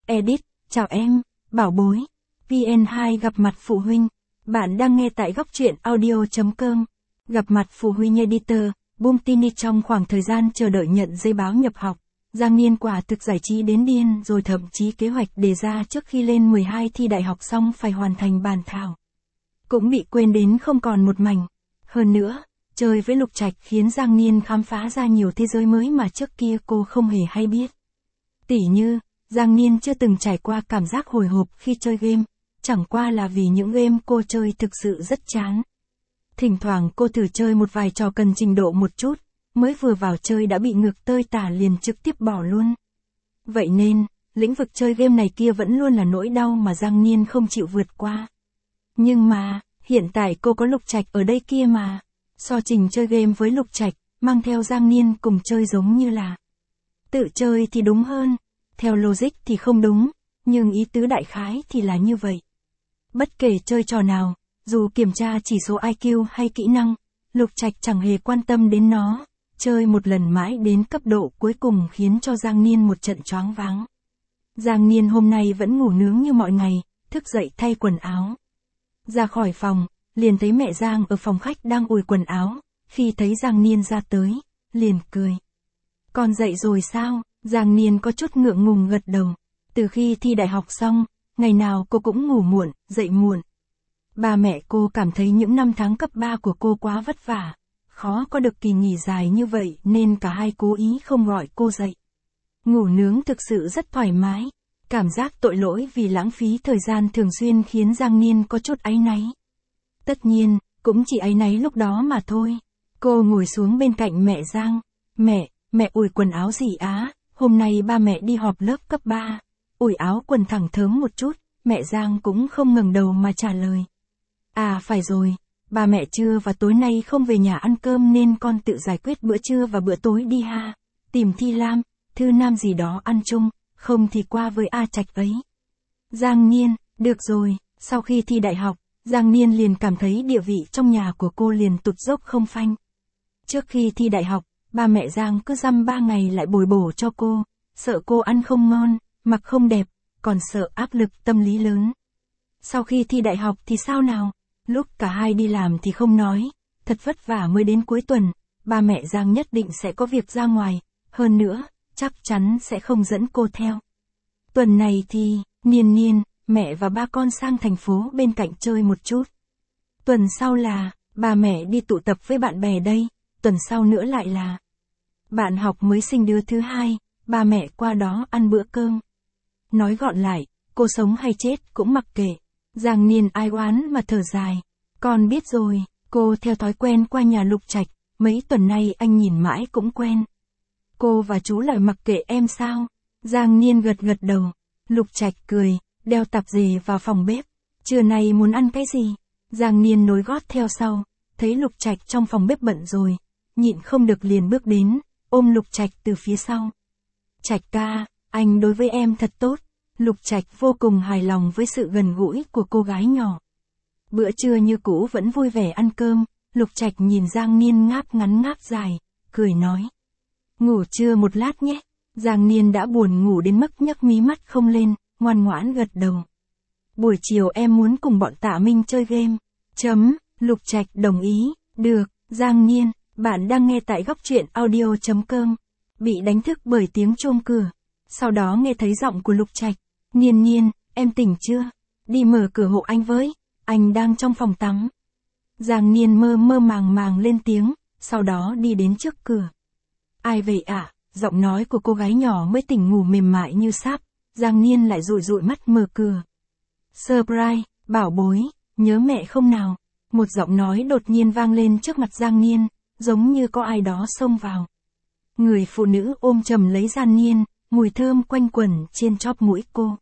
Edit, chào em, bảo bối. VN2 gặp mặt phụ huynh. Bạn đang nghe tại góc truyện audio.com. Gặp mặt phụ huynh editor, Bumtini trong khoảng thời gian chờ đợi nhận giấy báo nhập học. Giang Niên quả thực giải trí đến điên rồi, thậm chí kế hoạch đề ra trước khi lên 12 thi đại học xong phải hoàn thành bản thảo. Cũng bị quên đến không còn một mảnh. Hơn nữa, chơi với Lục Trạch khiến Giang Niên khám phá ra nhiều thế giới mới mà trước kia cô không hề hay biết. Tỉ như, Giang Niên chưa từng trải qua cảm giác hồi hộp khi chơi game, chẳng qua là vì những game cô chơi thực sự rất chán. Thỉnh thoảng cô thử chơi một vài trò cần trình độ một chút, mới vừa vào chơi đã bị ngược tơi tả liền trực tiếp bỏ luôn. Vậy nên, lĩnh vực chơi game này kia vẫn luôn là nỗi đau mà Giang Niên không chịu vượt qua. Nhưng mà, hiện tại cô có Lục Trạch ở đây kia mà. So trình chơi game với Lục Trạch, mang theo Giang Niên cùng chơi giống như là tự chơi thì đúng hơn. Theo logic thì không đúng, nhưng ý tứ đại khái thì là như vậy. Bất kể chơi trò nào, dù kiểm tra chỉ số IQ hay kỹ năng, Lục Trạch chẳng hề quan tâm đến nó, chơi một lần mãi đến cấp độ cuối cùng khiến cho Giang Niên một trận choáng váng. Giang Niên hôm nay vẫn ngủ nướng như mọi ngày, thức dậy thay quần áo. Ra khỏi phòng, liền thấy mẹ Giang ở phòng khách đang ủi quần áo, khi thấy Giang Niên ra tới, liền cười. Con dậy rồi sao? Giang Niên có chút ngượng ngùng gật đầu. Từ khi thi đại học xong, ngày nào cô cũng ngủ muộn, dậy muộn. Ba mẹ cô cảm thấy những năm tháng cấp 3 của cô quá vất vả, khó có được kỳ nghỉ dài như vậy nên cả hai cố ý không gọi cô dậy. Ngủ nướng thực sự rất thoải mái, cảm giác tội lỗi vì lãng phí thời gian thường xuyên khiến Giang Niên có chút áy náy. Tất nhiên, cũng chỉ áy náy lúc đó mà thôi. Cô ngồi xuống bên cạnh mẹ Giang. Mẹ ủi quần áo gì á? Hôm nay ba mẹ đi họp lớp cấp 3. Ủi áo quần thẳng thớm một chút, mẹ Giang cũng không ngẩng đầu mà trả lời. À phải rồi, ba mẹ trưa và tối nay không về nhà ăn cơm nên con tự giải quyết bữa trưa và bữa tối đi ha. Tìm Thi Lam, Thư Nam gì đó ăn chung, không thì qua với A Trạch ấy. Giang Niên, được rồi, sau khi thi đại học, Giang Niên liền cảm thấy địa vị trong nhà của cô liền tụt dốc không phanh. Trước khi thi đại học, ba mẹ Giang cứ dăm 3 ngày lại bồi bổ cho cô, sợ cô ăn không ngon, mặc không đẹp, còn sợ áp lực tâm lý lớn. Sau khi thi đại học thì sao nào? Lúc cả hai đi làm thì không nói, thật vất vả mới đến cuối tuần, ba mẹ Giang nhất định sẽ có việc ra ngoài, hơn nữa, chắc chắn sẽ không dẫn cô theo. Tuần này thì, Niên, mẹ và ba con sang thành phố bên cạnh chơi một chút. Tuần sau là, ba mẹ đi tụ tập với bạn bè đây, tuần sau nữa lại là bạn học mới sinh đứa thứ 2, ba mẹ qua đó ăn bữa cơm. Nói gọn lại, cô sống hay chết cũng mặc kệ. Giang Niên ai oán mà thở dài. Con biết rồi, cô theo thói quen qua nhà Lục Trạch, mấy tuần nay anh nhìn mãi cũng quen. Cô và chú lại mặc kệ em sao? Giang Niên gật đầu. Lục Trạch cười, đeo tạp dề vào phòng bếp. Trưa nay muốn ăn cái gì? Giang Niên nối gót theo sau, thấy Lục Trạch trong phòng bếp bận rồi, nhịn không được liền bước đến, ôm Lục Trạch từ phía sau. Trạch ca, anh đối với em thật tốt. Lục Trạch vô cùng hài lòng với sự gần gũi của cô gái nhỏ. Bữa trưa như cũ vẫn vui vẻ ăn cơm, Lục Trạch nhìn Giang Niên ngáp ngắn ngáp dài, cười nói. Ngủ trưa một lát nhé. Giang Niên đã buồn ngủ đến mức nhấc mí mắt không lên, ngoan ngoãn gật đầu. Buổi chiều em muốn cùng bọn Tạ Minh chơi game. Lục Trạch đồng ý. Được, Giang Niên, bạn đang nghe tại góc truyện audio.com. Bị đánh thức bởi tiếng chuông cửa. Sau đó nghe thấy giọng của Lục Trạch. Niên, em tỉnh chưa? Đi mở cửa hộ anh với, anh đang trong phòng tắm. Giang Niên mơ màng lên tiếng, sau đó đi đến trước cửa. Ai vậy ạ? Giọng nói của cô gái nhỏ mới tỉnh ngủ mềm mại như sáp. Giang Niên lại dụi mắt mở cửa. Surprise, bảo bối, nhớ mẹ không nào? Một giọng nói đột nhiên vang lên trước mặt Giang Niên, giống như có ai đó xông vào. Người phụ nữ ôm chầm lấy Giang Niên, mùi thơm quanh quẩn trên chóp mũi cô.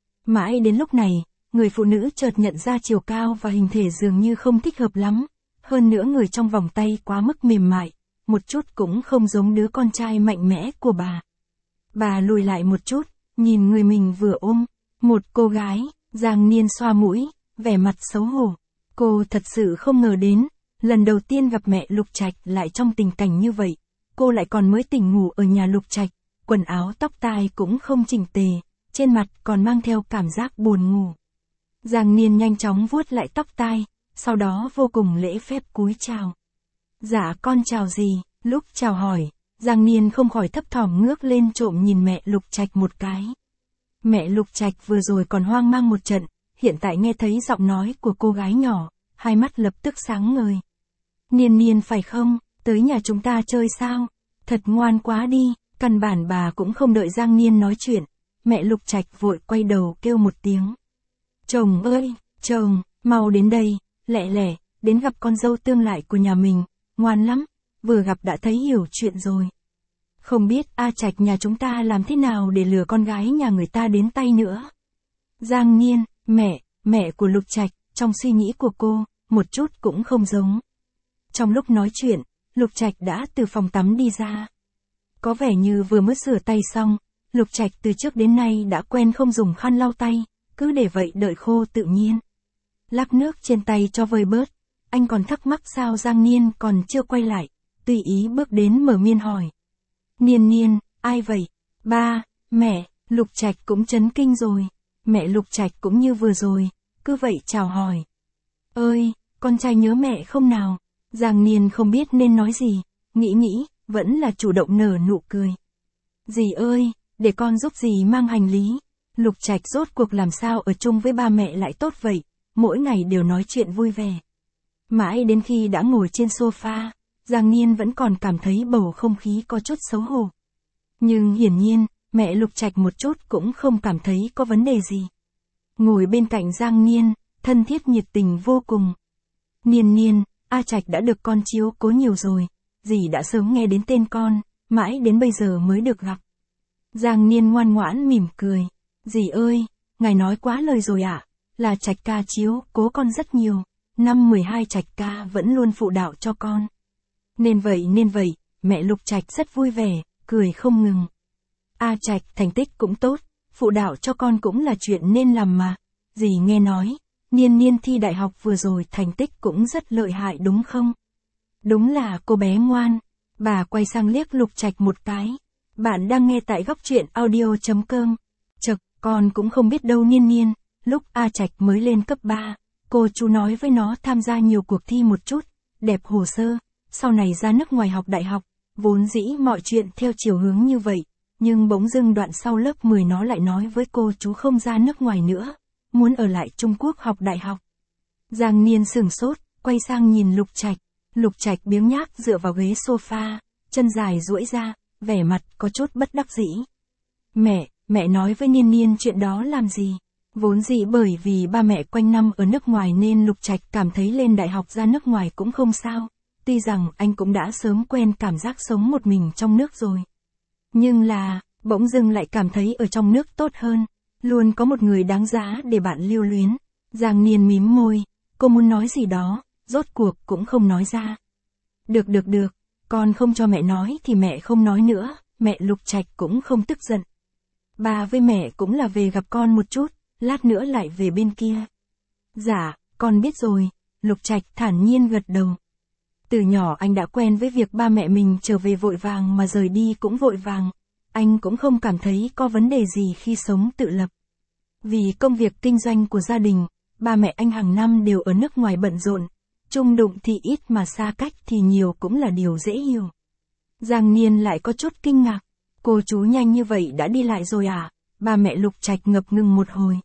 Mãi đến lúc này, người phụ nữ chợt nhận ra chiều cao và hình thể dường như không thích hợp lắm. Hơn nữa người trong vòng tay quá mức mềm mại, một chút cũng không giống đứa con trai mạnh mẽ của bà. Bà lùi lại một chút, nhìn người mình vừa ôm. Một cô gái. Giang Niên xoa mũi, vẻ mặt xấu hổ. Cô thật sự không ngờ đến, lần đầu tiên gặp mẹ Lục Trạch lại trong tình cảnh như vậy. Cô lại còn mới tỉnh ngủ ở nhà Lục Trạch, quần áo tóc tai cũng không chỉnh tề, trên mặt còn mang theo cảm giác buồn ngủ. Giang Niên nhanh chóng vuốt lại tóc tai, sau đó vô cùng lễ phép cúi chào. Dạ con chào gì, lúc chào hỏi, Giang Niên không khỏi thấp thỏm ngước lên trộm nhìn mẹ Lục Trạch một cái. Mẹ Lục Trạch vừa rồi còn hoang mang một trận, hiện tại nghe thấy giọng nói của cô gái nhỏ, hai mắt lập tức sáng ngời. Niên Niên phải không, tới nhà chúng ta chơi sao? Thật ngoan quá đi, căn bản bà cũng không đợi Giang Niên nói chuyện, mẹ Lục Trạch vội quay đầu kêu một tiếng. Chồng ơi, chồng, mau đến đây, lẹ lẹ, đến gặp con dâu tương lại của nhà mình, ngoan lắm, vừa gặp đã thấy hiểu chuyện rồi. Không biết A Trạch nhà chúng ta làm thế nào để lừa con gái nhà người ta đến tay nữa. Giang Niên, mẹ của Lục Trạch, trong suy nghĩ của cô, một chút cũng không giống. Trong lúc nói chuyện, Lục Trạch đã từ phòng tắm đi ra. Có vẻ như vừa mới rửa tay xong, Lục Trạch từ trước đến nay đã quen không dùng khăn lau tay, cứ để vậy đợi khô tự nhiên. Lắc nước trên tay cho vơi bớt, anh còn thắc mắc sao Giang Niên còn chưa quay lại, tùy ý bước đến mở miên hỏi. Niên Niên, ai vậy? Ba, mẹ, Lục Trạch cũng chấn kinh rồi. Mẹ Lục Trạch cũng như vừa rồi, cứ vậy chào hỏi. Ơi, con trai nhớ mẹ không nào? Giang Niên không biết nên nói gì, nghĩ, vẫn là chủ động nở nụ cười. Dì ơi, để con giúp dì mang hành lý. Lục Trạch rốt cuộc làm sao ở chung với ba mẹ lại tốt vậy, mỗi ngày đều nói chuyện vui vẻ. Mãi đến khi đã ngồi trên sofa, Giang Niên vẫn còn cảm thấy bầu không khí có chút xấu hổ. Nhưng hiển nhiên, mẹ Lục Trạch một chút cũng không cảm thấy có vấn đề gì. Ngồi bên cạnh Giang Niên, thân thiết nhiệt tình vô cùng. Niên, A Trạch đã được con chiếu cố nhiều rồi, dì đã sớm nghe đến tên con, mãi đến bây giờ mới được gặp. Giang Niên ngoan ngoãn mỉm cười. Dì ơi, ngài nói quá lời rồi ạ, là Trạch ca chiếu cố con rất nhiều, năm 12 Trạch ca vẫn luôn phụ đạo cho con. Nên vậy, mẹ Lục Trạch rất vui vẻ, cười không ngừng. A Trạch thành tích cũng tốt, phụ đạo cho con cũng là chuyện nên làm mà. Dì nghe nói, Niên thi đại học vừa rồi thành tích cũng rất lợi hại đúng không? Đúng là cô bé ngoan. Bà quay sang liếc Lục Trạch một cái. Bạn đang nghe tại góc truyện audio.com. Chật, con cũng không biết đâu Niên, lúc A Trạch mới lên cấp 3, cô chú nói với nó tham gia nhiều cuộc thi một chút, đẹp hồ sơ, sau này ra nước ngoài học đại học, vốn dĩ mọi chuyện theo chiều hướng như vậy, nhưng bỗng dưng đoạn sau lớp 10 nó lại nói với cô chú không ra nước ngoài nữa, muốn ở lại Trung Quốc học đại học. Giang Niên sửng sốt, quay sang nhìn Lục Trạch biếng nhác dựa vào ghế sofa, chân dài duỗi ra, vẻ mặt có chút bất đắc dĩ. Mẹ nói với Niên chuyện đó làm gì? Vốn dĩ bởi vì ba mẹ quanh năm ở nước ngoài nên Lục Trạch cảm thấy lên đại học ra nước ngoài cũng không sao, tuy rằng anh cũng đã sớm quen cảm giác sống một mình trong nước rồi. Nhưng là, bỗng dưng lại cảm thấy ở trong nước tốt hơn, luôn có một người đáng giá để bạn lưu luyến. Giang Niên mím môi, cô muốn nói gì đó, rốt cuộc cũng không nói ra. Được, con không cho mẹ nói thì mẹ không nói nữa, mẹ Lục Trạch cũng không tức giận. Ba với mẹ cũng là về gặp con một chút, lát nữa lại về bên kia. Dạ, con biết rồi, Lục Trạch thản nhiên gật đầu. Từ nhỏ anh đã quen với việc ba mẹ mình trở về vội vàng mà rời đi cũng vội vàng, anh cũng không cảm thấy có vấn đề gì khi sống tự lập. Vì công việc kinh doanh của gia đình, ba mẹ anh hàng năm đều ở nước ngoài bận rộn, chung đụng thì ít mà xa cách thì nhiều cũng là điều dễ hiểu. Giang Niên lại có chút kinh ngạc, cô chú nhanh như vậy đã đi lại rồi à? Ba mẹ Lục Trạch ngập ngừng một hồi.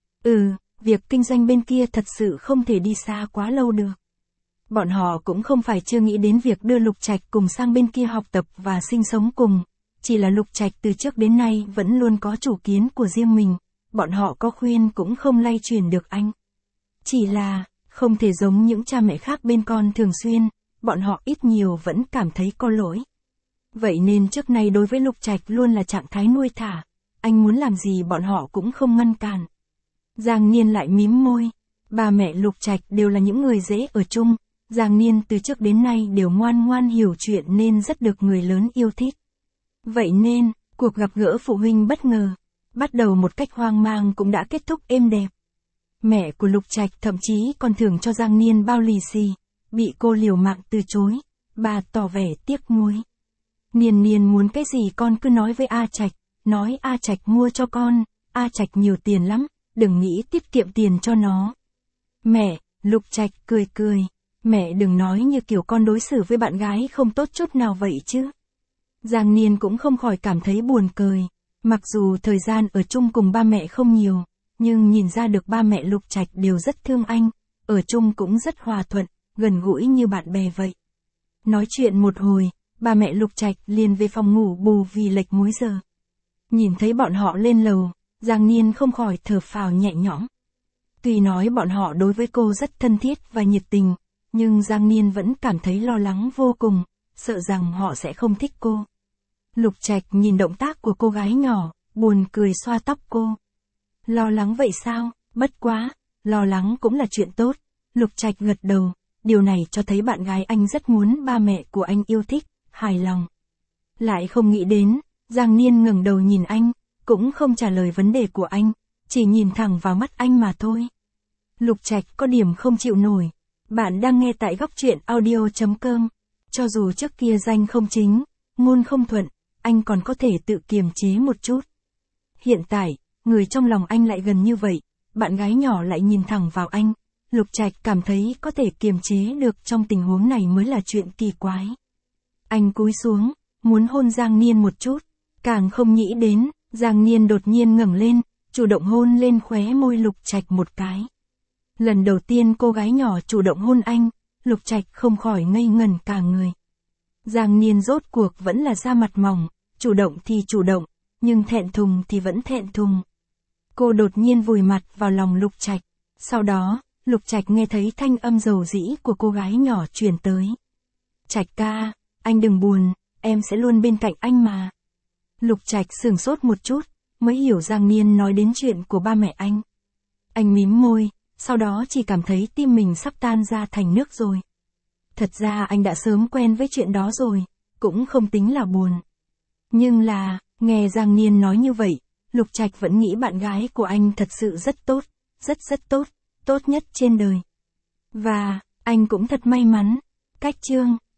Việc kinh doanh bên kia thật sự không thể đi xa quá lâu được. Bọn họ cũng không phải chưa nghĩ đến việc đưa Lục Trạch cùng sang bên kia học tập và sinh sống cùng, chỉ là Lục Trạch từ trước đến nay vẫn luôn có chủ kiến của riêng mình, bọn họ có khuyên cũng không lay truyền được anh. Chỉ là, không thể giống những cha mẹ khác bên con thường xuyên, bọn họ ít nhiều vẫn cảm thấy có lỗi. Vậy nên trước nay đối với Lục Trạch luôn là trạng thái nuôi thả, anh muốn làm gì bọn họ cũng không ngăn cản. Giang Niên lại mím môi, ba mẹ Lục Trạch đều là những người dễ ở chung, Giang Niên từ trước đến nay đều ngoan ngoan hiểu chuyện nên rất được người lớn yêu thích. Vậy nên, cuộc gặp gỡ phụ huynh bất ngờ, bắt đầu một cách hoang mang cũng đã kết thúc êm đẹp. Mẹ của Lục Trạch thậm chí còn thưởng cho Giang Niên bao lì xì, bị cô liều mạng từ chối, bà tỏ vẻ tiếc nuối. Niên muốn cái gì con cứ nói với A Trạch, nói A Trạch mua cho con, A Trạch nhiều tiền lắm, đừng nghĩ tiết kiệm tiền cho nó. Mẹ, Lục Trạch cười cười, mẹ đừng nói như kiểu con đối xử với bạn gái không tốt chút nào vậy chứ. Giang Niên cũng không khỏi cảm thấy buồn cười, mặc dù thời gian ở chung cùng ba mẹ không nhiều, nhưng nhìn ra được ba mẹ Lục Trạch đều rất thương anh, ở chung cũng rất hòa thuận, gần gũi như bạn bè vậy. Nói chuyện một hồi, ba mẹ Lục Trạch liền về phòng ngủ bù vì lệch múi giờ. Nhìn thấy bọn họ lên lầu, Giang Niên không khỏi thở phào nhẹ nhõm. Tuy nói bọn họ đối với cô rất thân thiết và nhiệt tình, nhưng Giang Niên vẫn cảm thấy lo lắng vô cùng, sợ rằng họ sẽ không thích cô. Lục Trạch nhìn động tác của cô gái nhỏ, buồn cười xoa tóc cô. Lo lắng vậy sao, bất quá, lo lắng cũng là chuyện tốt. Lục Trạch gật đầu, điều này cho thấy bạn gái anh rất muốn ba mẹ của anh yêu thích, hài lòng. Lại không nghĩ đến, Giang Niên ngẩng đầu nhìn anh, cũng không trả lời vấn đề của anh, chỉ nhìn thẳng vào mắt anh mà thôi. Lục Trạch có điểm không chịu nổi. Bạn đang nghe tại góc truyện audio.com. Cho dù trước kia danh không chính, ngôn không thuận, anh còn có thể tự kiềm chế một chút. Hiện tại, người trong lòng anh lại gần như vậy, bạn gái nhỏ lại nhìn thẳng vào anh. Lục Trạch cảm thấy có thể kiềm chế được trong tình huống này mới là chuyện kỳ quái. Anh cúi xuống, muốn hôn Giang Niên một chút, càng không nghĩ đến, Giang Niên đột nhiên ngẩng lên, chủ động hôn lên khóe môi Lục Trạch một cái. Lần đầu tiên cô gái nhỏ chủ động hôn anh, Lục Trạch không khỏi ngây ngẩn cả người. Giang Niên rốt cuộc vẫn là da mặt mỏng, chủ động thì chủ động, nhưng thẹn thùng thì vẫn thẹn thùng. Cô đột nhiên vùi mặt vào lòng Lục Trạch, sau đó, Lục Trạch nghe thấy thanh âm dầu dĩ của cô gái nhỏ truyền tới. Trạch ca, anh đừng buồn, em sẽ luôn bên cạnh anh mà. Lục Trạch sửng sốt một chút, mới hiểu Giang Niên nói đến chuyện của ba mẹ anh. Anh mím môi, sau đó chỉ cảm thấy tim mình sắp tan ra thành nước rồi. Thật ra anh đã sớm quen với chuyện đó rồi, cũng không tính là buồn. Nhưng là, nghe Giang Niên nói như vậy, Lục Trạch vẫn nghĩ bạn gái của anh thật sự rất tốt, rất tốt, tốt nhất trên đời. Và, anh cũng thật may mắn. Cách chương